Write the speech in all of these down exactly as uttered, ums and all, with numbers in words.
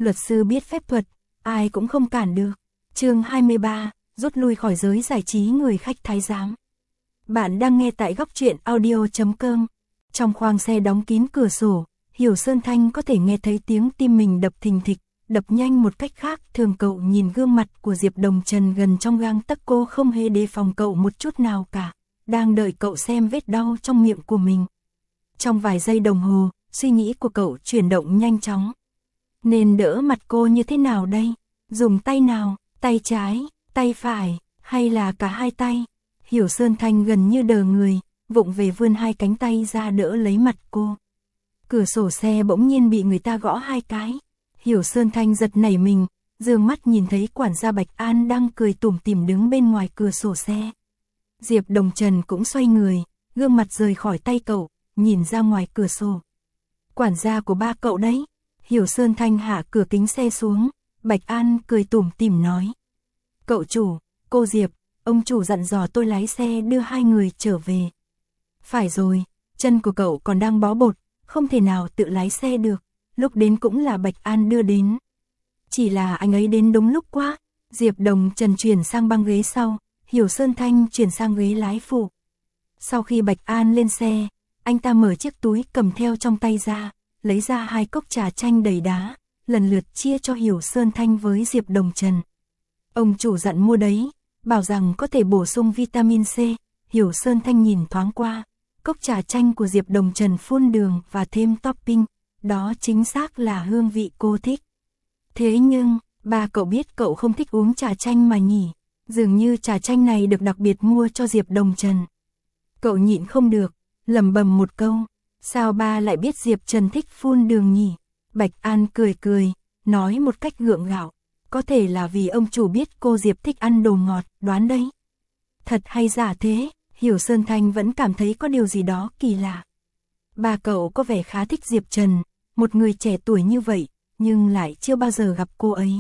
luật sư biết phép thuật, ai cũng không cản được. Chương hai mươi ba, rút lui khỏi giới giải trí người khách thái giám. Bạn đang nghe tại góc truyện audio chấm com. Trong khoang xe đóng kín cửa sổ, Hiểu Sơn Thanh có thể nghe thấy tiếng tim mình đập thình thịch, đập nhanh một cách khác thường. Cậu nhìn gương mặt của Diệp Đồng Trần gần trong gang tấc, cô không hề đề phòng cậu một chút nào cả, đang đợi cậu xem vết đau trong miệng của mình. Trong vài giây đồng hồ, suy nghĩ của cậu chuyển động nhanh chóng. Nên đỡ mặt cô như thế nào đây? Dùng tay nào? Tay trái, tay phải, hay là cả hai tay? Hiểu Sơn Thanh gần như đờ người, vụng về vươn hai cánh tay ra đỡ lấy mặt cô. Cửa sổ xe bỗng nhiên bị người ta gõ hai cái. Hiểu Sơn Thanh giật nảy mình, dương mắt nhìn thấy quản gia Bạch An đang cười tủm tỉm đứng bên ngoài cửa sổ xe. Diệp Đồng Trần cũng xoay người, gương mặt rời khỏi tay cậu, nhìn ra ngoài cửa sổ. Quản gia của ba cậu đấy. Hiểu Sơn Thanh hạ cửa kính xe xuống, Bạch An cười tủm tỉm nói. Cậu chủ, cô Diệp, ông chủ dặn dò tôi lái xe đưa hai người trở về. Phải rồi, chân của cậu còn đang bó bột, không thể nào tự lái xe được, lúc đến cũng là Bạch An đưa đến. Chỉ là anh ấy đến đúng lúc quá. Diệp Đồng Trần chuyển sang băng ghế sau, Hiểu Sơn Thanh chuyển sang ghế lái phụ. Sau khi Bạch An lên xe, anh ta mở chiếc túi cầm theo trong tay ra, lấy ra hai cốc trà chanh đầy đá, lần lượt chia cho Hiểu Sơn Thanh với Diệp Đồng Trần. Ông chủ dặn mua đấy, bảo rằng có thể bổ sung vitamin C. Hiểu Sơn Thanh nhìn thoáng qua, cốc trà chanh của Diệp Đồng Trần phun đường và thêm topping, đó chính xác là hương vị cô thích. Thế nhưng, ba cậu biết cậu không thích uống trà chanh mà nhỉ? Dường như trà chanh này được đặc biệt mua cho Diệp Đồng Trần. Cậu nhịn không được, lẩm bẩm một câu, sao ba lại biết Diệp Trần thích phun đường nhỉ? Bạch An cười cười, nói một cách gượng gạo, có thể là vì ông chủ biết cô Diệp thích ăn đồ ngọt, đoán đấy. Thật hay giả thế? Hiểu Sơn Thanh vẫn cảm thấy có điều gì đó kỳ lạ. Ba cậu có vẻ khá thích Diệp Trần, một người trẻ tuổi như vậy, nhưng lại chưa bao giờ gặp cô ấy.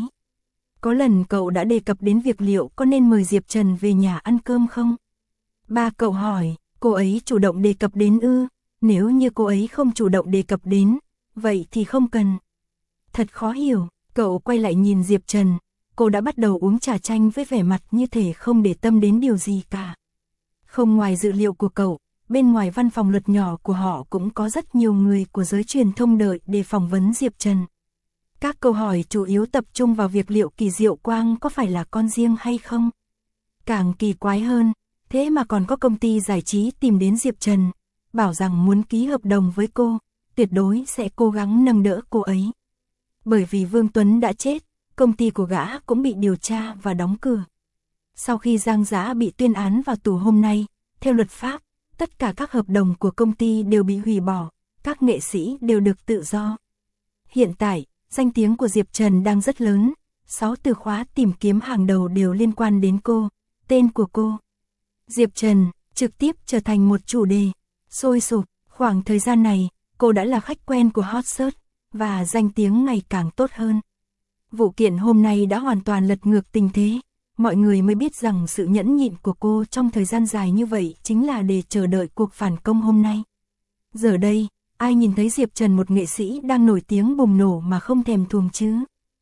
Có lần cậu đã đề cập đến việc liệu có nên mời Diệp Trần về nhà ăn cơm không? Ba cậu hỏi, cô ấy chủ động đề cập đến ư? Nếu như cô ấy không chủ động đề cập đến, vậy thì không cần. Thật khó hiểu, cậu quay lại nhìn Diệp Trần, cô đã bắt đầu uống trà chanh với vẻ mặt như thể không để tâm đến điều gì cả. Không ngoài dự liệu của cậu, bên ngoài văn phòng luật nhỏ của họ cũng có rất nhiều người của giới truyền thông đợi để phỏng vấn Diệp Trần. Các câu hỏi chủ yếu tập trung vào việc liệu Kỳ Diệu Quang có phải là con riêng hay không. Càng kỳ quái hơn, thế mà còn có công ty giải trí tìm đến Diệp Trần, bảo rằng muốn ký hợp đồng với cô, tuyệt đối sẽ cố gắng nâng đỡ cô ấy. Bởi vì Vương Tuấn đã chết, công ty của gã cũng bị điều tra và đóng cửa. Sau khi Giang Giã bị tuyên án vào tù hôm nay, theo luật pháp, tất cả các hợp đồng của công ty đều bị hủy bỏ, các nghệ sĩ đều được tự do. Hiện tại, danh tiếng của Diệp Trần đang rất lớn, sáu từ khóa tìm kiếm hàng đầu đều liên quan đến cô, tên của cô. Diệp Trần trực tiếp trở thành một chủ đề sôi sục. Khoảng thời gian này, cô đã là khách quen của Hot Search và danh tiếng ngày càng tốt hơn. Vụ kiện hôm nay đã hoàn toàn lật ngược tình thế, mọi người mới biết rằng sự nhẫn nhịn của cô trong thời gian dài như vậy chính là để chờ đợi cuộc phản công hôm nay. Giờ đây, ai nhìn thấy Diệp Trần một nghệ sĩ đang nổi tiếng bùng nổ mà không thèm thuồng chứ?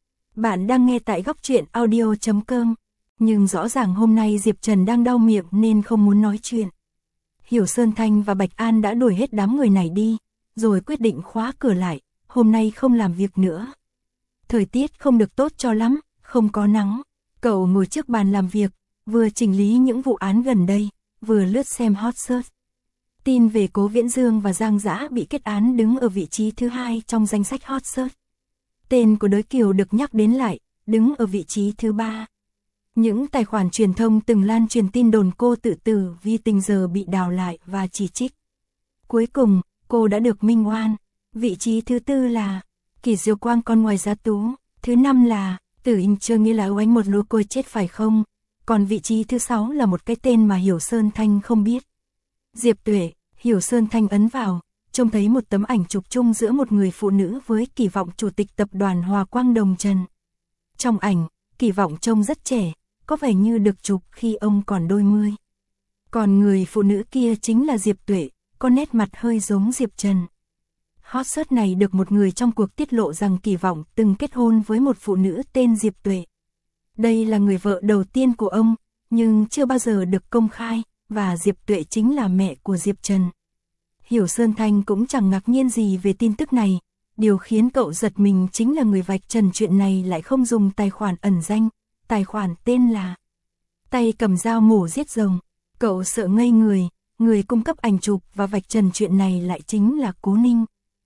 Bạn đang nghe tại góc truyện audio chấm com, nhưng rõ ràng hôm nay Diệp Trần đang đau miệng nên không muốn nói chuyện. Hiểu Sơn Thanh và Bạch An đã đuổi hết đám người này đi, rồi quyết định khóa cửa lại, hôm nay không làm việc nữa. Thời tiết không được tốt cho lắm, không có nắng. Cậu ngồi trước bàn làm việc, vừa chỉnh lý những vụ án gần đây, vừa lướt xem Hot Search. Tin về Cố Viễn Dương và Giang Giã bị kết án đứng ở vị trí thứ hai trong danh sách Hot Search. Tên của Đới Kiều được nhắc đến lại, đứng ở vị trí thứ ba. Những tài khoản truyền thông từng lan truyền tin đồn cô tự tử vì tình giờ bị đào lại và chỉ trích. Cuối cùng, cô đã được minh oan. Vị trí thứ tư là Kỳ Diệu Quang con ngoài giá tú. Thứ năm là Tử Hình chưa nghĩ là oánh một lúa côi chết phải không? Còn vị trí thứ sáu là một cái tên mà Hiểu Sơn Thanh không biết. Diệp Tuệ. Hiểu Sơn Thanh ấn vào, trông thấy một tấm ảnh chụp chung giữa một người phụ nữ với Kỳ Vọng chủ tịch tập đoàn Hòa Quang Đồng Trần. Trong ảnh, Kỳ Vọng trông rất trẻ, có vẻ như được chụp khi ông còn đôi mươi. Còn người phụ nữ kia chính là Diệp Tuệ, có nét mặt hơi giống Diệp Trần. Hot search này được một người trong cuộc tiết lộ rằng kỳ vọng từng kết hôn với một phụ nữ tên Diệp Tuệ. Đây là người vợ đầu tiên của ông, nhưng chưa bao giờ được công khai, và Diệp Tuệ chính là mẹ của Diệp Trần. Hiểu Sơn Thanh cũng chẳng ngạc nhiên gì về tin tức này, điều khiến cậu giật mình chính là người vạch trần chuyện này lại không dùng tài khoản ẩn danh, tài khoản tên là Tay Cầm Dao Mổ Giết Rồng. Cậu sợ ngây người, người cung cấp ảnh chụp và vạch trần chuyện này lại chính là Cố Ninh.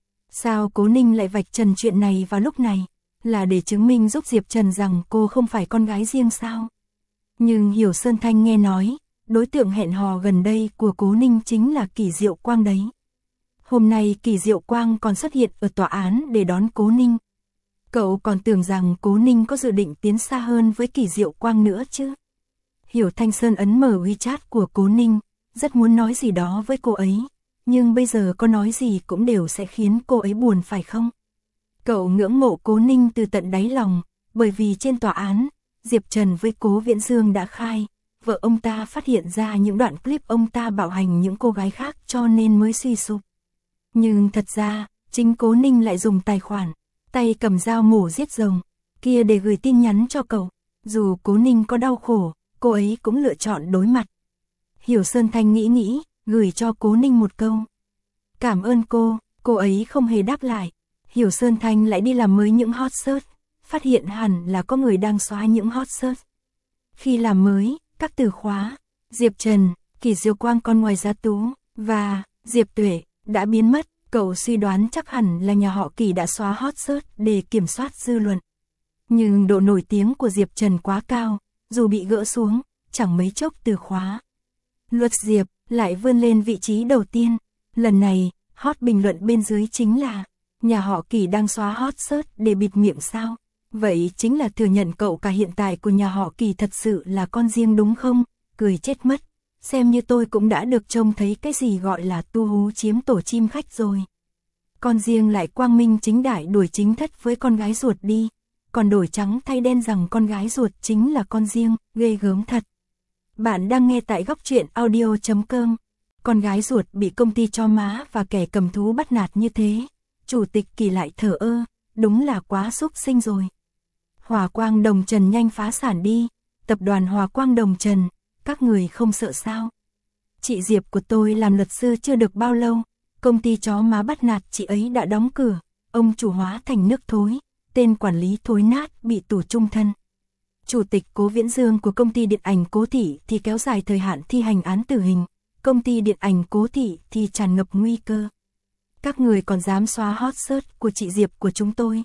Sao Cố Ninh lại vạch trần chuyện này vào lúc này? Là để chứng minh giúp Diệp Trần rằng cô không phải con gái riêng sao? Nhưng Hiểu Sơn Thanh nghe nói, đối tượng hẹn hò gần đây của Cố Ninh chính là Kỷ Diệu Quang đấy. Hôm nay Kỷ Diệu Quang còn xuất hiện ở tòa án để đón Cố Ninh. Cậu còn tưởng rằng Cố Ninh có dự định tiến xa hơn với Kỷ Diệu Quang nữa chứ. Hiểu Thanh Sơn ấn mở WeChat của Cố Ninh, rất muốn nói gì đó với cô ấy, nhưng bây giờ có nói gì cũng đều sẽ khiến cô ấy buồn phải không? Cậu ngưỡng mộ Cố Ninh từ tận đáy lòng, bởi vì trên tòa án, Diệp Trần với Cố Viễn Dương đã khai, vợ ông ta phát hiện ra những đoạn clip ông ta bạo hành những cô gái khác cho nên mới suy sụp. Nhưng thật ra, chính Cố Ninh lại dùng tài khoản Tay Cầm Dao Mổ Giết Rồng kia để gửi tin nhắn cho cậu. Dù Cố Ninh có đau khổ, cô ấy cũng lựa chọn đối mặt. Hiểu Sơn Thanh nghĩ nghĩ, gửi cho Cố Ninh một câu. Cảm ơn cô, cô ấy không hề đáp lại. Hiểu Sơn Thanh lại đi làm mới những hot search, phát hiện hẳn là có người đang xóa những hot search. Khi làm mới, các từ khóa Diệp Trần, Kỷ Diệu Quang con ngoài Giá Tú và Diệp Tuệ đã biến mất. Cậu suy đoán chắc hẳn là nhà họ Kỷ đã xóa hot search để kiểm soát dư luận. Nhưng độ nổi tiếng của Diệp Trần quá cao, dù bị gỡ xuống, chẳng mấy chốc từ khóa Luật Diệp lại vươn lên vị trí đầu tiên. Lần này, hot bình luận bên dưới chính là nhà họ Kỷ đang xóa hot search để bịt miệng sao? Vậy chính là thừa nhận cậu cả hiện tại của nhà họ Kỷ thật sự là con riêng đúng không? Cười chết mất. Xem như tôi cũng đã được trông thấy cái gì gọi là tu hú chiếm tổ chim khách rồi. Con riêng lại quang minh chính đại đuổi chính thất với con gái ruột đi, còn đổi trắng thay đen rằng con gái ruột chính là con riêng, ghê gớm thật. Bạn đang nghe tại góc truyện audio chấm com. Con gái ruột bị công ty cho má và kẻ cầm thú bắt nạt như thế, Chủ tịch Kỷ lại thờ ơ, đúng là quá xúc sinh rồi. Hòa Quang Đồng Trần nhanh phá sản đi, tập đoàn Hòa Quang Đồng Trần, các người không sợ sao? Chị Diệp của tôi làm luật sư chưa được bao lâu, công ty chó má bắt nạt chị ấy đã đóng cửa, ông chủ hóa thành nước thối, tên quản lý thối nát bị tù chung thân. Chủ tịch Cố Viễn Dương của công ty điện ảnh Cố Thị thì kéo dài thời hạn thi hành án tử hình, công ty điện ảnh Cố Thị thì tràn ngập nguy cơ. Các người còn dám xóa hot search của chị Diệp của chúng tôi?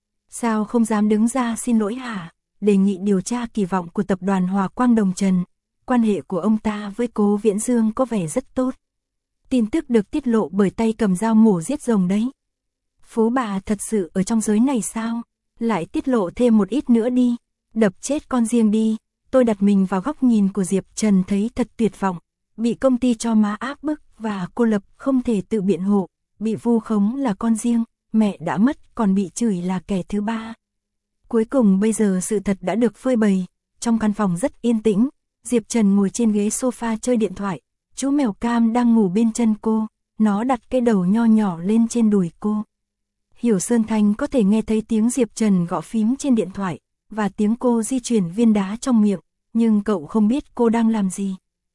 Sao không dám đứng ra xin lỗi hả? Đề nghị điều tra kỳ vọng của tập đoàn Hòa Quang Đồng Trần. Quan hệ của ông ta với Cố Viễn Dương có vẻ rất tốt. Tin tức được tiết lộ bởi Tay Cầm Dao Mổ Giết Rồng đấy. Phú bà thật sự ở trong giới này sao? Lại tiết lộ thêm một ít nữa đi. Đập chết con riêng đi. Tôi đặt mình vào góc nhìn của Diệp Trần thấy thật tuyệt vọng. Bị công ty cho má áp bức và cô lập không thể tự biện hộ. Bị vu khống là con riêng, mẹ đã mất còn bị chửi là kẻ thứ ba. Cuối cùng bây giờ sự thật đã được phơi bày. Trong căn phòng rất yên tĩnh, Diệp Trần ngồi trên ghế sofa chơi điện thoại. Chú mèo cam đang ngủ bên chân cô, nó đặt cái đầu nho nhỏ lên trên đùi cô. Hiểu Sơn Thanh có thể nghe thấy tiếng Diệp Trần gõ phím trên điện thoại, và tiếng cô di chuyển viên đá trong miệng, nhưng cậu không biết cô đang làm gì.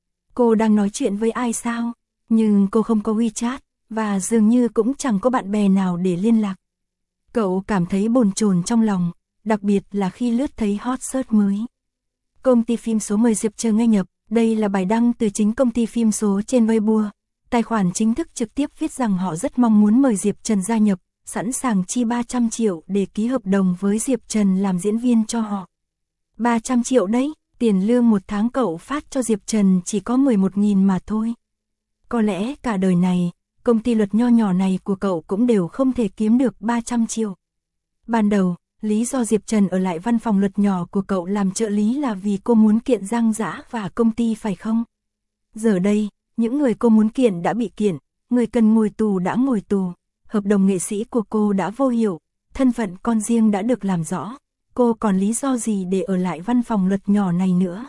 Cô đang nói chuyện với ai sao? Nhưng cô không có WeChat, và dường như cũng chẳng có bạn bè nào để liên lạc. Cậu cảm thấy bồn chồn trong lòng, đặc biệt là khi lướt thấy hot search mới. Công ty phim số mời Diệp Trần ngay nhập. Đây là bài đăng từ chính công ty phim số trên Weibo. Tài khoản chính thức trực tiếp viết rằng họ rất mong muốn mời Diệp Trần gia nhập, sẵn sàng chi ba trăm triệu để ký hợp đồng với Diệp Trần làm diễn viên cho họ. ba trăm triệu đấy, tiền lương một tháng cậu phát cho Diệp Trần chỉ có mười một nghìn mà thôi. Có lẽ cả đời này, công ty luật nho nhỏ này của cậu cũng đều không thể kiếm được ba trăm triệu. Ban đầu, lý do Diệp Trần ở lại văn phòng luật nhỏ của cậu làm trợ lý là vì cô muốn kiện Giang Dã và công ty phải không? Giờ đây, những người cô muốn kiện đã bị kiện, người cần ngồi tù đã ngồi tù, hợp đồng nghệ sĩ của cô đã vô hiệu, thân phận con riêng đã được làm rõ, cô còn lý do gì để ở lại văn phòng luật nhỏ này nữa?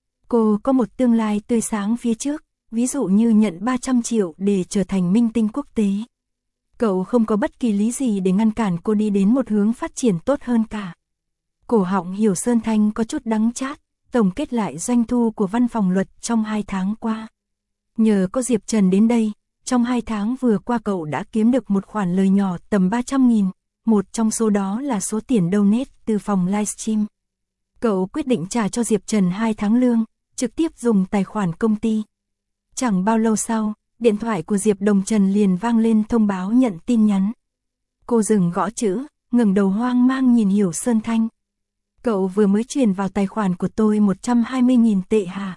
Cô có một tương lai tươi sáng phía trước, ví dụ như nhận ba trăm triệu để trở thành minh tinh quốc tế. Cậu không có bất kỳ lý gì để ngăn cản cô đi đến một hướng phát triển tốt hơn cả. Cổ họng Hiểu Sơn Thanh có chút đắng chát, tổng kết lại doanh thu của văn phòng luật trong hai tháng qua. Nhờ có Diệp Trần đến đây, trong hai tháng vừa qua cậu đã kiếm được một khoản lời nhỏ tầm ba trăm nghìn, một trong số đó là số tiền donate từ phòng livestream. Cậu quyết định trả cho Diệp Trần hai tháng lương, trực tiếp dùng tài khoản công ty. Chẳng bao lâu sau, điện thoại của Diệp Đồng Trần liền vang lên thông báo nhận tin nhắn. Cô dừng gõ chữ, ngẩng đầu hoang mang nhìn Hiểu Sơn Thanh. Cậu vừa mới chuyển vào tài khoản của tôi một trăm hai mươi nghìn tệ hả?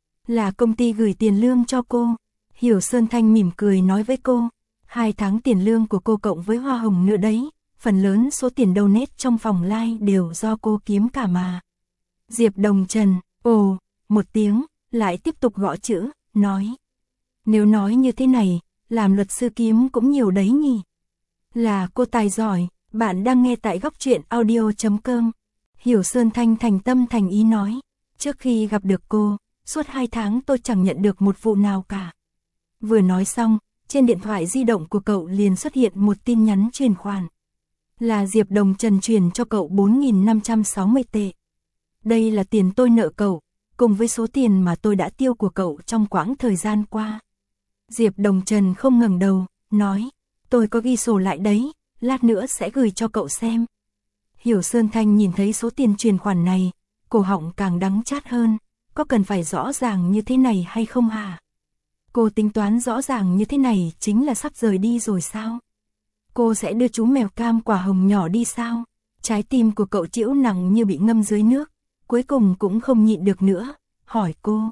Là công ty gửi tiền lương cho cô. Hiểu Sơn Thanh mỉm cười nói với cô. Hai tháng tiền lương của cô cộng với hoa hồng nữa đấy. Phần lớn số tiền donate trong phòng live đều do cô kiếm cả mà. Diệp Đồng Trần, ồ, một tiếng, lại tiếp tục gõ chữ, nói. Nếu nói như thế này, làm luật sư kiếm cũng nhiều đấy nhỉ. Là cô tài giỏi, bạn đang nghe tại góc truyện audio chấm com. Hiểu Sơn Thanh thành tâm thành ý nói. Trước khi gặp được cô, suốt hai tháng tôi chẳng nhận được một vụ nào cả. Vừa nói xong, trên điện thoại di động của cậu liền xuất hiện một tin nhắn chuyển khoản. Là Diệp Đồng Trần chuyển cho cậu bốn nghìn năm trăm sáu mươi tệ. Đây là tiền tôi nợ cậu, cùng với số tiền mà tôi đã tiêu của cậu trong quãng thời gian qua. Diệp Đồng Trần không ngẩng đầu, nói, tôi có ghi sổ lại đấy, lát nữa sẽ gửi cho cậu xem. Hiểu Sơn Thanh nhìn thấy số tiền chuyển khoản này, cổ họng càng đắng chát hơn, có cần phải rõ ràng như thế này hay không hả? Cô tính toán rõ ràng như thế này chính là sắp rời đi rồi sao? Cô sẽ đưa chú mèo cam quả hồng nhỏ đi sao? Trái tim của cậu chịu nặng như bị ngâm dưới nước, cuối cùng cũng không nhịn được nữa, hỏi cô.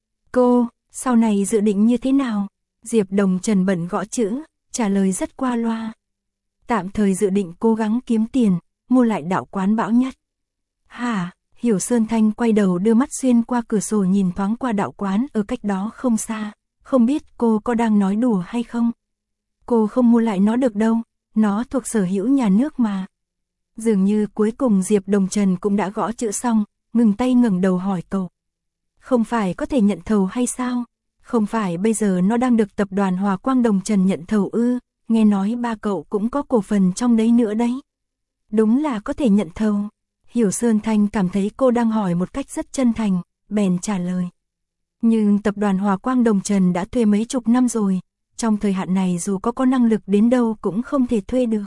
Cô, sau này dự định như thế nào? Diệp Đồng Trần bận gõ chữ, trả lời rất qua loa. Tạm thời dự định cố gắng kiếm tiền, mua lại đạo quán Bão Nhất. Hả? Hiểu Sơn Thanh quay đầu đưa mắt xuyên qua cửa sổ nhìn thoáng qua đạo quán ở cách đó không xa, không biết cô có đang nói đùa hay không? Cô không mua lại nó được đâu, nó thuộc sở hữu nhà nước mà. Dường như cuối cùng Diệp Đồng Trần cũng đã gõ chữ xong, ngừng tay ngẩng đầu hỏi cậu. Không phải có thể nhận thầu hay sao? Không phải bây giờ nó đang được tập đoàn Hòa Quang Đồng Trần nhận thầu ư, nghe nói ba cậu cũng có cổ phần trong đấy nữa đấy. Đúng là có thể nhận thầu. Hiểu Sơn Thanh cảm thấy cô đang hỏi một cách rất chân thành, bèn trả lời. Nhưng tập đoàn Hòa Quang Đồng Trần đã thuê mấy chục năm rồi, trong thời hạn này dù có có năng lực đến đâu cũng không thể thuê được.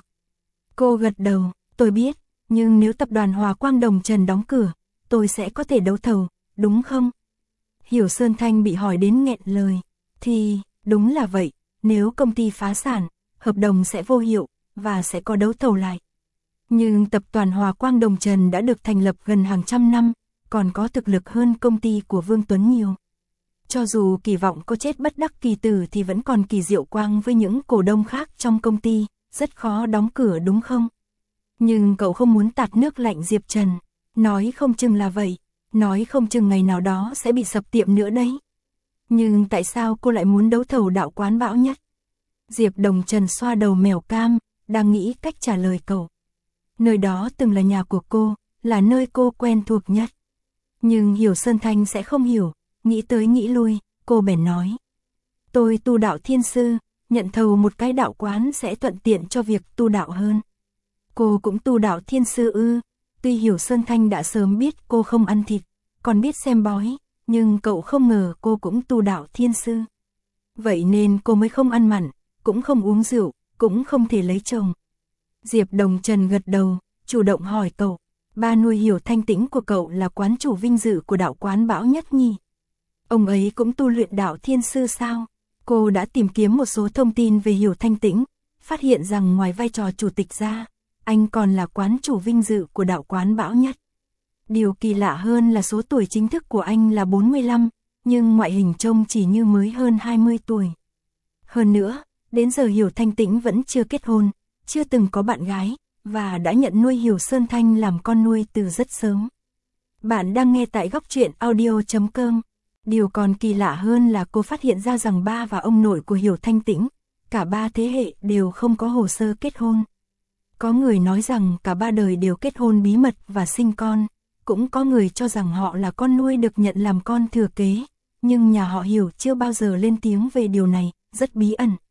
Cô gật đầu, tôi biết, nhưng nếu tập đoàn Hòa Quang Đồng Trần đóng cửa, tôi sẽ có thể đấu thầu, đúng không? Hiểu Sơn Thanh bị hỏi đến nghẹn lời, thì, đúng là vậy, nếu công ty phá sản, hợp đồng sẽ vô hiệu, và sẽ có đấu thầu lại. Nhưng tập đoàn Hòa Quang Đồng Trần đã được thành lập gần hàng trăm năm, còn có thực lực hơn công ty của Vương Tuấn nhiều. Cho dù kỳ vọng có chết bất đắc kỳ tử thì vẫn còn Kỳ Diệu Quang với những cổ đông khác trong công ty, rất khó đóng cửa đúng không? Nhưng cậu không muốn tạt nước lạnh Diệp Trần, nói không chừng là vậy, nói không chừng ngày nào đó sẽ bị sập tiệm nữa đấy. Nhưng tại sao cô lại muốn đấu thầu đạo quán Bão Nhất? Diệp Đồng Trần xoa đầu mèo cam, đang nghĩ cách trả lời cậu. Nơi đó từng là nhà của cô, là nơi cô quen thuộc nhất. Nhưng Hiểu Sơn Thanh sẽ không hiểu, nghĩ tới nghĩ lui, cô bèn nói. Tôi tu đạo thiên sư, nhận thầu một cái đạo quán sẽ thuận tiện cho việc tu đạo hơn. Cô cũng tu đạo thiên sư ư? Tuy Hiểu Sơn Thanh đã sớm biết cô không ăn thịt, còn biết xem bói, nhưng cậu không ngờ cô cũng tu đạo thiên sư. Vậy nên cô mới không ăn mặn, cũng không uống rượu, cũng không thể lấy chồng. Diệp Đồng Trần gật đầu, chủ động hỏi cậu, ba nuôi Hiểu Thanh Tĩnh của cậu là quán chủ vinh dự của đạo quán Bão Nhất nhỉ? Ông ấy cũng tu luyện đạo thiên sư sao? Cô đã tìm kiếm một số thông tin về Hiểu Thanh Tĩnh, phát hiện rằng ngoài vai trò chủ tịch ra, anh còn là quán chủ vinh dự của đạo quán Bão Nhất. Điều kỳ lạ hơn là số tuổi chính thức của anh là bốn mươi lăm, nhưng ngoại hình trông chỉ như mới hơn hai mươi tuổi. Hơn nữa, đến giờ Hiểu Thanh Tĩnh vẫn chưa kết hôn, chưa từng có bạn gái, và đã nhận nuôi Hiểu Sơn Thanh làm con nuôi từ rất sớm. Bạn đang nghe tại góc truyện audio chấm com. Điều còn kỳ lạ hơn là cô phát hiện ra rằng ba và ông nội của Hiểu Thanh Tĩnh, cả ba thế hệ đều không có hồ sơ kết hôn. Có người nói rằng cả ba đời đều kết hôn bí mật và sinh con, cũng có người cho rằng họ là con nuôi được nhận làm con thừa kế, nhưng nhà họ Hiểu chưa bao giờ lên tiếng về điều này, rất bí ẩn.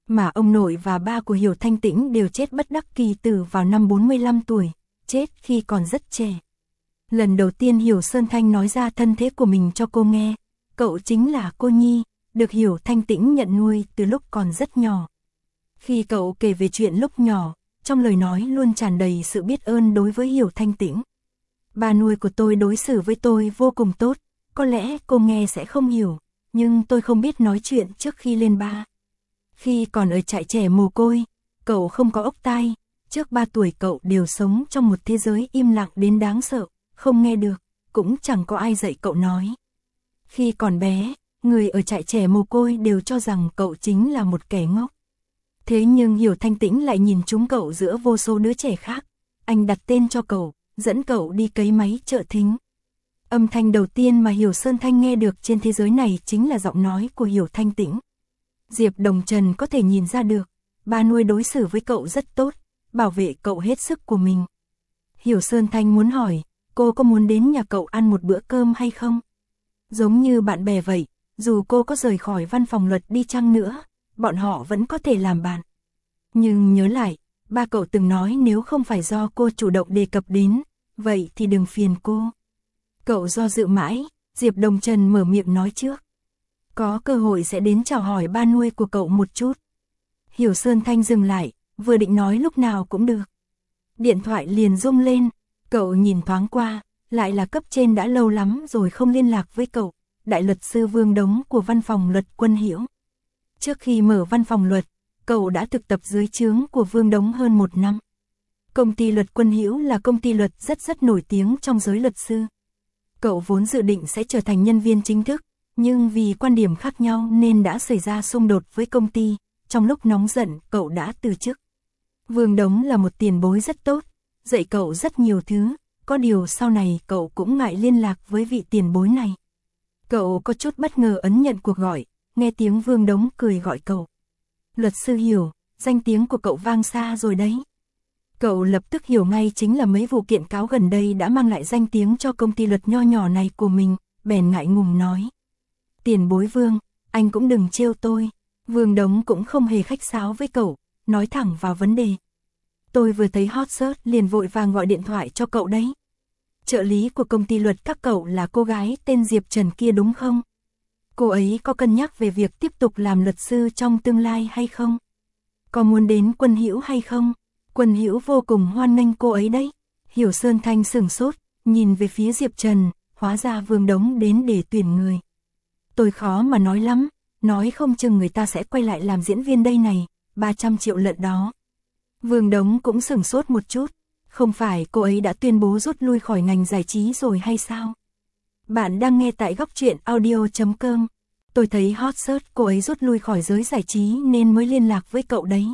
Mà ông nội và ba của Hiểu Thanh Tĩnh đều chết bất đắc kỳ tử vào năm bốn mươi lăm tuổi, chết khi còn rất trẻ. Lần đầu tiên Hiểu Sơn Thanh nói ra thân thế của mình cho cô nghe, cậu chính là cô Nhi, được Hiểu Thanh Tĩnh nhận nuôi từ lúc còn rất nhỏ. Khi cậu kể về chuyện lúc nhỏ, trong lời nói luôn tràn đầy sự biết ơn đối với Hiểu Thanh Tĩnh. Ba nuôi của tôi đối xử với tôi vô cùng tốt, có lẽ cô nghe sẽ không hiểu, nhưng tôi không biết nói chuyện trước khi lên ba. Khi còn ở trại trẻ mồ côi, cậu không có ốc tai, trước ba tuổi cậu đều sống trong một thế giới im lặng đến đáng sợ, không nghe được, cũng chẳng có ai dạy cậu nói. Khi còn bé, người ở trại trẻ mồ côi đều cho rằng cậu chính là một kẻ ngốc. Thế nhưng Hiểu Thanh Tĩnh lại nhìn trúng cậu giữa vô số đứa trẻ khác, anh đặt tên cho cậu, dẫn cậu đi cấy máy trợ thính. Âm thanh đầu tiên mà Hiểu Sơn Thanh nghe được trên thế giới này chính là giọng nói của Hiểu Thanh Tĩnh. Diệp Đồng Trần có thể nhìn ra được, ba nuôi đối xử với cậu rất tốt, bảo vệ cậu hết sức của mình. Hiểu Sơn Thanh muốn hỏi, cô có muốn đến nhà cậu ăn một bữa cơm hay không? Giống như bạn bè vậy, dù cô có rời khỏi văn phòng luật đi chăng nữa, bọn họ vẫn có thể làm bạn. Nhưng nhớ lại, ba cậu từng nói nếu không phải do cô chủ động đề cập đến, vậy thì đừng phiền cô. Cậu do dự mãi, Diệp Đồng Trần mở miệng nói trước. Có cơ hội sẽ đến chào hỏi ba nuôi của cậu một chút. Hiểu Sơn Thanh dừng lại, vừa định nói lúc nào cũng được. Điện thoại liền rung lên, cậu nhìn thoáng qua, lại là cấp trên đã lâu lắm rồi không liên lạc với cậu, đại luật sư Vương Đống của văn phòng luật Quân Hiểu. Trước khi mở văn phòng luật, cậu đã thực tập dưới trướng của Vương Đống hơn một năm. Công ty luật Quân Hiểu là công ty luật rất rất nổi tiếng trong giới luật sư. Cậu vốn dự định sẽ trở thành nhân viên chính thức, nhưng vì quan điểm khác nhau nên đã xảy ra xung đột với công ty, trong lúc nóng giận cậu đã từ chức. Vương Đống là một tiền bối rất tốt, dạy cậu rất nhiều thứ, có điều sau này cậu cũng ngại liên lạc với vị tiền bối này. Cậu có chút bất ngờ ấn nhận cuộc gọi, nghe tiếng Vương Đống cười gọi cậu. Luật sư Hiểu, danh tiếng của cậu vang xa rồi đấy. Cậu lập tức hiểu ngay chính là mấy vụ kiện cáo gần đây đã mang lại danh tiếng cho công ty luật nho nhỏ này của mình, bèn ngại ngùng nói. Tiền bối Vương, anh cũng đừng trêu tôi. Vương Đống cũng không hề khách sáo với cậu, nói thẳng vào vấn đề. Tôi vừa thấy hot search liền vội vàng gọi điện thoại cho cậu đấy. Trợ lý của công ty luật các cậu là cô gái tên Diệp Trần kia đúng không? Cô ấy có cân nhắc về việc tiếp tục làm luật sư trong tương lai hay không? Có muốn đến Quân Hiểu hay không? Quân Hiểu vô cùng hoan nghênh cô ấy đấy. Hiểu Sơn Thanh sửng sốt, nhìn về phía Diệp Trần, hóa ra Vương Đống đến để tuyển người. Tôi khó mà nói lắm, nói không chừng người ta sẽ quay lại làm diễn viên đây này, ba trăm triệu lận đó. Vương Đống cũng sửng sốt một chút, không phải cô ấy đã tuyên bố rút lui khỏi ngành giải trí rồi hay sao? Bạn đang nghe tại góc truyện audio chấm com. Tôi thấy hot search cô ấy rút lui khỏi giới giải trí nên mới liên lạc với cậu đấy.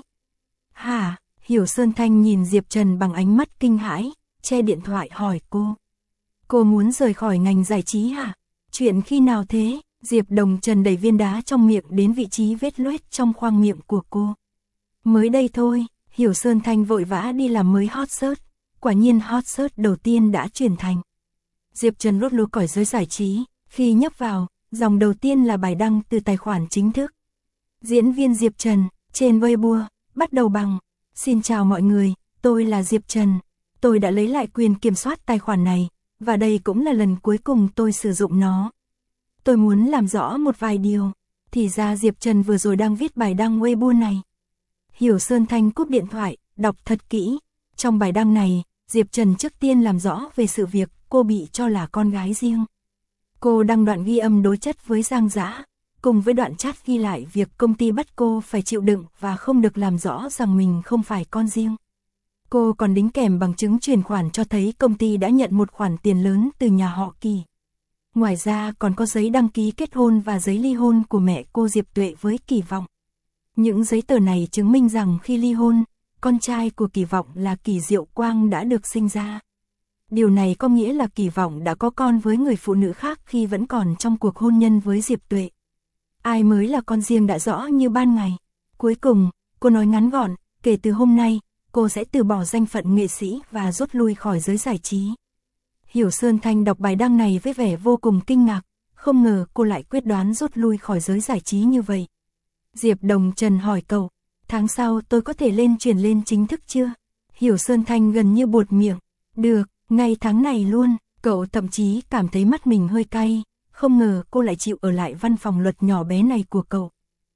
Hả? Hiểu Sơn Thanh nhìn Diệp Trần bằng ánh mắt kinh hãi, che điện thoại hỏi cô. Cô muốn rời khỏi ngành giải trí hả? Chuyện khi nào thế? Diệp Đồng Trần đẩy viên đá trong miệng đến vị trí vết loét trong khoang miệng của cô. Mới đây thôi, Hiểu Sơn Thanh vội vã đi làm mới hot search, quả nhiên hot search đầu tiên đã chuyển thành. Diệp Trần rút lui khỏi giới giải trí, khi nhấp vào, dòng đầu tiên là bài đăng từ tài khoản chính thức. Diễn viên Diệp Trần, trên Weibo, bắt đầu bằng, xin chào mọi người, tôi là Diệp Trần, tôi đã lấy lại quyền kiểm soát tài khoản này, và đây cũng là lần cuối cùng tôi sử dụng nó. Tôi muốn làm rõ một vài điều, thì ra Diệp Trần vừa rồi đang viết bài đăng Weibo này. Hiểu Sơn Thanh cúp điện thoại, đọc thật kỹ, trong bài đăng này, Diệp Trần trước tiên làm rõ về sự việc cô bị cho là con gái riêng. Cô đăng đoạn ghi âm đối chất với Giang Dã, cùng với đoạn chat ghi lại việc công ty bắt cô phải chịu đựng và không được làm rõ rằng mình không phải con riêng. Cô còn đính kèm bằng chứng chuyển khoản cho thấy công ty đã nhận một khoản tiền lớn từ nhà họ Kỳ. Ngoài ra còn có giấy đăng ký kết hôn và giấy ly hôn của mẹ cô Diệp Tuệ với Kỳ Vọng. Những giấy tờ này chứng minh rằng khi ly hôn, con trai của Kỳ Vọng là Kỳ Diệu Quang đã được sinh ra. Điều này có nghĩa là Kỳ Vọng đã có con với người phụ nữ khác khi vẫn còn trong cuộc hôn nhân với Diệp Tuệ. Ai mới là con riêng đã rõ như ban ngày. Cuối cùng, cô nói ngắn gọn, kể từ hôm nay, cô sẽ từ bỏ danh phận nghệ sĩ và rút lui khỏi giới giải trí. Hiểu Sơn Thanh đọc bài đăng này với vẻ vô cùng kinh ngạc, không ngờ cô lại quyết đoán rút lui khỏi giới giải trí như vậy. Diệp Đồng Trần hỏi cậu, Tháng sau tôi có thể lên chuyển lên chính thức chưa? Hiểu Sơn Thanh gần như buột miệng. Được, ngay tháng này luôn. Cậu thậm chí cảm thấy mắt mình hơi cay. Không ngờ cô lại chịu ở lại văn phòng luật nhỏ bé này của cậu.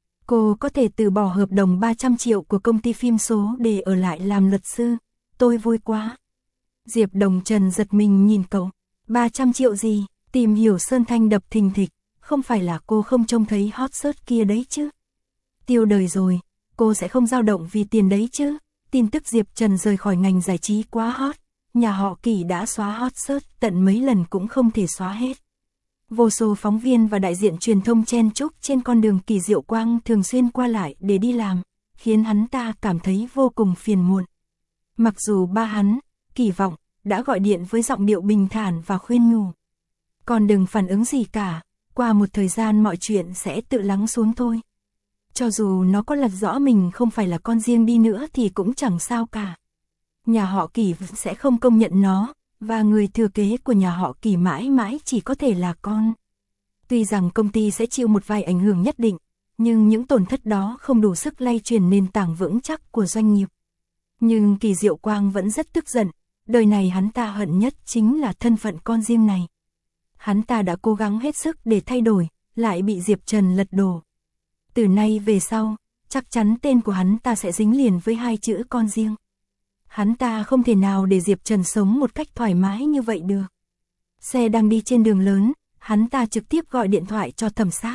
Cô có thể từ bỏ hợp đồng ba trăm triệu của công ty phim số để ở lại làm luật sư. Tôi vui quá. Diệp Đồng Trần giật mình nhìn cậu. ba trăm triệu gì? Tìm Hiểu Sơn Thanh đập thình thịch. Không phải là cô không trông thấy hot search kia đấy chứ? Tiêu đời rồi, cô sẽ không dao động vì tiền đấy chứ? Tin tức Diệp Trần rời khỏi ngành giải trí quá hot. Nhà họ Kỳ đã xóa hot search tận mấy lần cũng không thể xóa hết. Vô số phóng viên và đại diện truyền thông chen chúc trên con đường Kỳ Diệu Quang thường xuyên qua lại để đi làm, khiến hắn ta cảm thấy vô cùng phiền muộn. Mặc dù ba hắn, Kỳ Vọng, đã gọi điện với giọng điệu bình thản và khuyên nhủ. Còn đừng phản ứng gì cả, qua một thời gian mọi chuyện sẽ tự lắng xuống thôi. Cho dù nó có lật rõ mình không phải là con riêng đi nữa thì cũng chẳng sao cả. Nhà họ Kỳ sẽ không công nhận nó, và người thừa kế của nhà họ Kỳ mãi mãi chỉ có thể là con. Tuy rằng công ty sẽ chịu một vài ảnh hưởng nhất định, nhưng những tổn thất đó không đủ sức lay chuyển nền tảng vững chắc của doanh nghiệp. Nhưng Kỳ Diệu Quang vẫn rất tức giận, đời này hắn ta hận nhất chính là thân phận con riêng này. Hắn ta đã cố gắng hết sức để thay đổi, lại bị Diệp Trần lật đổ. Từ nay về sau, chắc chắn tên của hắn ta sẽ dính liền với hai chữ con riêng. Hắn ta không thể nào để Diệp Trần sống một cách thoải mái như vậy được. Xe đang đi trên đường lớn, hắn ta trực tiếp gọi điện thoại cho Thẩm Xác.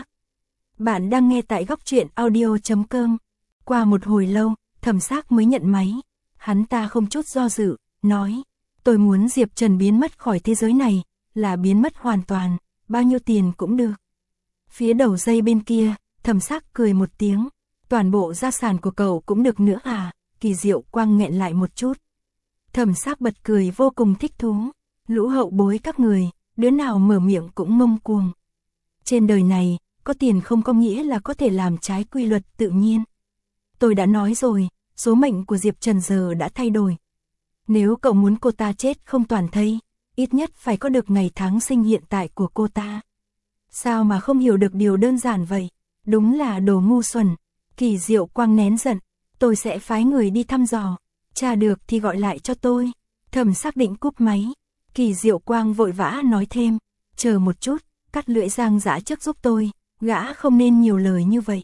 Bạn đang nghe tại góc truyện audio chấm com. Qua một hồi lâu, Thẩm Xác mới nhận máy. Hắn ta không chút do dự, nói, tôi muốn Diệp Trần biến mất khỏi thế giới này, là biến mất hoàn toàn, bao nhiêu tiền cũng được. Phía đầu dây bên kia, Thẩm Xác cười một tiếng, toàn bộ gia sản của cậu cũng được nữa à? Kỳ Diệu Quang nghẹn lại một chút. Thẩm Xác bật cười vô cùng thích thú. Lũ hậu bối các người, đứa nào mở miệng cũng ngông cuồng. Trên đời này, có tiền không có nghĩa là có thể làm trái quy luật tự nhiên. Tôi đã nói rồi, số mệnh của Diệp Trần giờ đã thay đổi. Nếu cậu muốn cô ta chết không toàn thây, ít nhất phải có được ngày tháng sinh hiện tại của cô ta. Sao mà không hiểu được điều đơn giản vậy? Đúng là đồ ngu xuẩn. Kỳ Diệu Quang nén giận. Tôi sẽ phái người đi thăm dò. Tra được thì gọi lại cho tôi. Thẩm xác định cúp máy. Kỳ Diệu Quang vội vã nói thêm. Chờ một chút, cắt lưỡi Giang Dã trước giúp tôi. Gã không nên nhiều lời như vậy.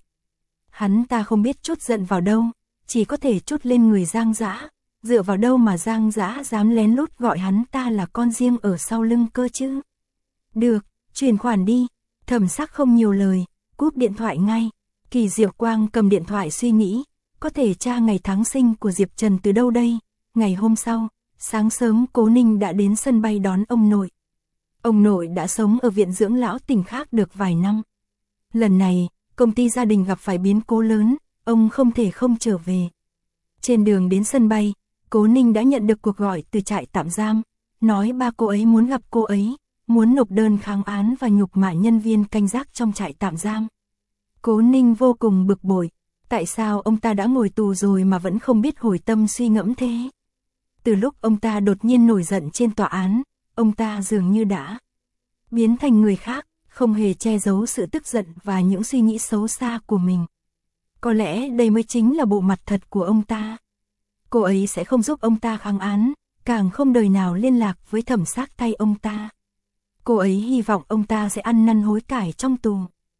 Hắn ta không biết chút giận vào đâu. Chỉ có thể chút lên người Giang Dã. Dựa vào đâu mà Giang Dã dám lén lút gọi hắn ta là con riêng ở sau lưng cơ chứ. Được, chuyển khoản đi. Thẩm xác không nhiều lời, cúp điện thoại ngay. Kỳ Diệu Quang cầm điện thoại suy nghĩ. Có thể tra ngày tháng sinh của Diệp Trần từ đâu đây? Ngày hôm sau, sáng sớm Cố Ninh đã đến sân bay đón ông nội. Ông nội đã sống ở viện dưỡng lão tỉnh khác được vài năm. Lần này, công ty gia đình gặp phải biến cố lớn, ông không thể không trở về. Trên đường đến sân bay, Cố Ninh đã nhận được cuộc gọi từ trại tạm giam, nói ba cô ấy muốn gặp cô ấy, muốn nộp đơn kháng án và nhục mạ nhân viên canh gác trong trại tạm giam. Cố Ninh vô cùng bực bội. Tại sao ông ta đã ngồi tù rồi mà vẫn không biết hồi tâm suy ngẫm thế? Từ lúc ông ta đột nhiên nổi giận trên tòa án, ông ta dường như đã biến thành người khác, không hề che giấu sự tức giận và những suy nghĩ xấu xa của mình. Có lẽ đây mới chính là bộ mặt thật của ông ta. Cô ấy sẽ không giúp ông ta kháng án, càng không đời nào liên lạc với Thẩm Xác thay ông ta. Cô ấy hy vọng ông ta sẽ ăn năn hối cải trong tù.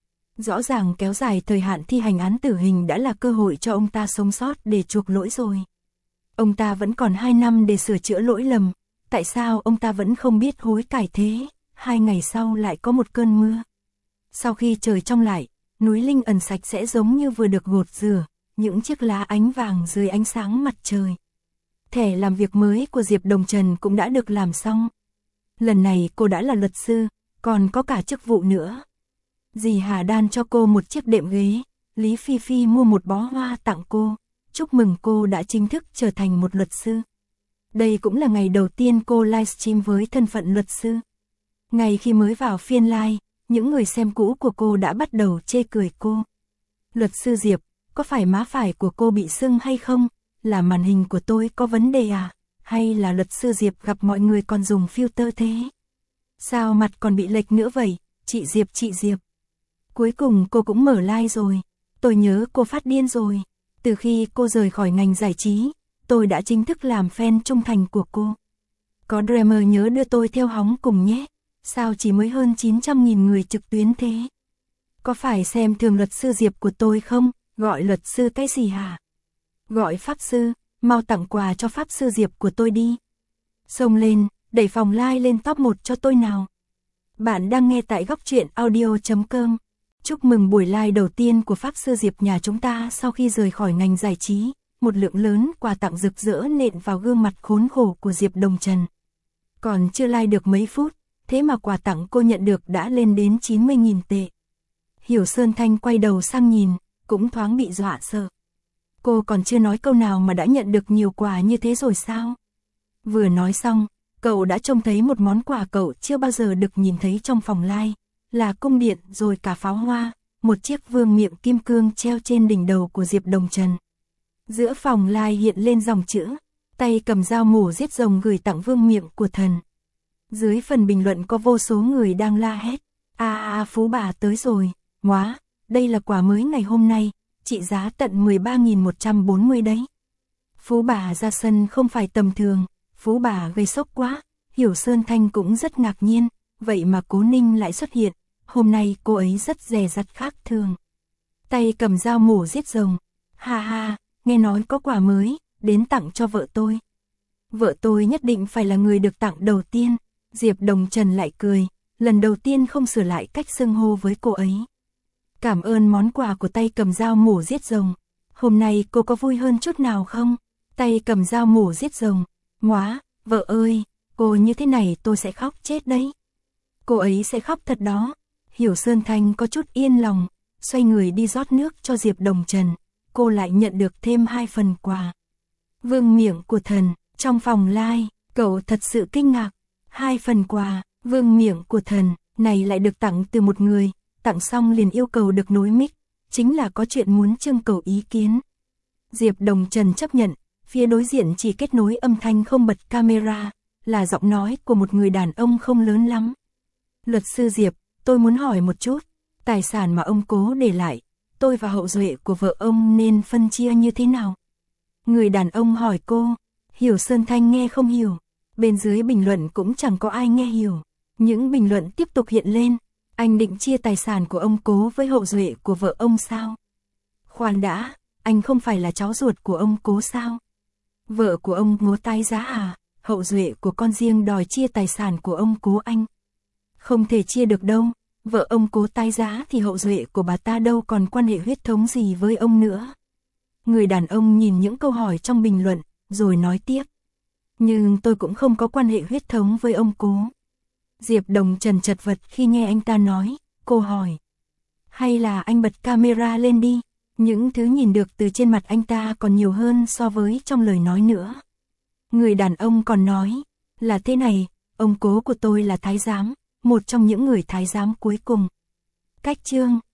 Rõ ràng kéo dài thời hạn thi hành án tử hình đã là cơ hội cho ông ta sống sót để chuộc lỗi rồi. Ông ta vẫn còn hai năm để sửa chữa lỗi lầm, tại sao ông ta vẫn không biết hối cải thế? Hai ngày sau lại có một cơn mưa. Sau khi trời trong lại, núi Linh Ẩn sạch sẽ giống như vừa được gột rửa, những chiếc lá ánh vàng dưới ánh sáng mặt trời. Thẻ làm việc mới của Diệp Đồng Trần cũng đã được làm xong. Lần này cô đã là luật sư, còn có cả chức vụ nữa. Dì Hà Đan cho cô một chiếc đệm ghế, Lý Phi Phi mua một bó hoa tặng cô, chúc mừng cô đã chính thức trở thành một luật sư. Đây cũng là ngày đầu tiên cô livestream với thân phận luật sư. Ngày khi mới vào phiên live, những người xem cũ của cô đã bắt đầu chê cười cô. Luật sư Diệp, có phải má phải của cô bị sưng hay không? Là màn hình của tôi có vấn đề à? Hay là luật sư Diệp gặp mọi người còn dùng filter thế? Sao mặt còn bị lệch nữa vậy? Chị Diệp, chị Diệp. Cuối cùng cô cũng mở like rồi. Tôi nhớ cô phát điên rồi. Từ khi cô rời khỏi ngành giải trí, tôi đã chính thức làm fan trung thành của cô. Có Dreamer nhớ đưa tôi theo hóng cùng nhé. Sao chỉ mới hơn chín trăm nghìn người trực tuyến thế? Có phải xem thường luật sư Diệp của tôi không? Gọi luật sư cái gì hả? Gọi pháp sư, mau tặng quà cho pháp sư Diệp của tôi đi. Xông lên, đẩy phòng like lên top một cho tôi nào. Bạn đang nghe tại góc truyện audio chấm com. Chúc mừng buổi live đầu tiên của pháp sư Diệp nhà chúng ta sau khi rời khỏi ngành giải trí. Một lượng lớn quà tặng rực rỡ nện vào gương mặt khốn khổ của Diệp Đồng Trần. Còn chưa live được mấy phút, thế mà quà tặng cô nhận được đã lên đến chín mươi nghìn tệ. Hiểu Sơn Thanh quay đầu sang nhìn, cũng thoáng bị dọa sợ. Cô còn chưa nói câu nào mà đã nhận được nhiều quà như thế rồi sao? Vừa nói xong, cậu đã trông thấy một món quà cậu chưa bao giờ được nhìn thấy trong phòng live, là cung điện rồi cả pháo hoa, một chiếc vương miện kim cương treo trên đỉnh đầu của Diệp Đồng Trần. Giữa phòng live hiện lên dòng chữ, tay cầm dao mổ giết rồng gửi tặng vương miện của thần. Dưới phần bình luận có vô số người đang la hét, a a phú bà tới rồi, ngoá, đây là quà mới ngày hôm nay, trị giá tận mười ba nghìn một trăm bốn mươi đấy. Phú bà ra sân không phải tầm thường, phú bà gây sốc quá, Hiểu Sơn Thanh cũng rất ngạc nhiên, vậy mà Cố Ninh lại xuất hiện, hôm nay cô ấy rất dè dặt khác thường. Tay cầm dao mổ giết rồng, ha ha, nghe nói có quà mới, đến tặng cho vợ tôi. Vợ tôi nhất định phải là người được tặng đầu tiên, Diệp Đồng Trần lại cười, lần đầu tiên không sửa lại cách xưng hô với cô ấy. Cảm ơn món quà của tay cầm dao mổ giết rồng, hôm nay cô có vui hơn chút nào không? Tay cầm dao mổ giết rồng, ngoá, vợ ơi, cô như thế này tôi sẽ khóc chết đấy. Cô ấy sẽ khóc thật đó. Hiểu Sơn Thanh có chút yên lòng, xoay người đi rót nước cho Diệp Đồng Trần, cô lại nhận được thêm hai phần quà. Vương miện của thần, trong phòng live, cậu thật sự kinh ngạc, hai phần quà, vương miện của thần, này lại được tặng từ một người, tặng xong liền yêu cầu được nối mic, chính là có chuyện muốn trưng cầu ý kiến. Diệp Đồng Trần chấp nhận, phía đối diện chỉ kết nối âm thanh không bật camera, là giọng nói của một người đàn ông không lớn lắm. Luật sư Diệp, tôi muốn hỏi một chút, tài sản mà ông Cố để lại, tôi và hậu duệ của vợ ông nên phân chia như thế nào? Người đàn ông hỏi cô, Hiểu Sơn Thanh nghe không hiểu, bên dưới bình luận cũng chẳng có ai nghe hiểu. Những bình luận tiếp tục hiện lên, anh định chia tài sản của ông Cố với hậu duệ của vợ ông sao? Khoan đã, anh không phải là cháu ruột của ông Cố sao? Vợ của ông Ngô tái giá à, hậu duệ của con riêng đòi chia tài sản của ông Cố anh. Không thể chia được đâu, vợ ông Cố tái giá thì hậu duệ của bà ta đâu còn quan hệ huyết thống gì với ông nữa. Người đàn ông nhìn những câu hỏi trong bình luận, rồi nói tiếp. Nhưng tôi cũng không có quan hệ huyết thống với ông Cố. Diệp Đồng Trần chật vật khi nghe anh ta nói, cô hỏi. Hay là anh bật camera lên đi, những thứ nhìn được từ trên mặt anh ta còn nhiều hơn so với trong lời nói nữa. Người đàn ông còn nói, là thế này, ông Cố của tôi là thái giám, một trong những người thái giám cuối cùng. Cách chương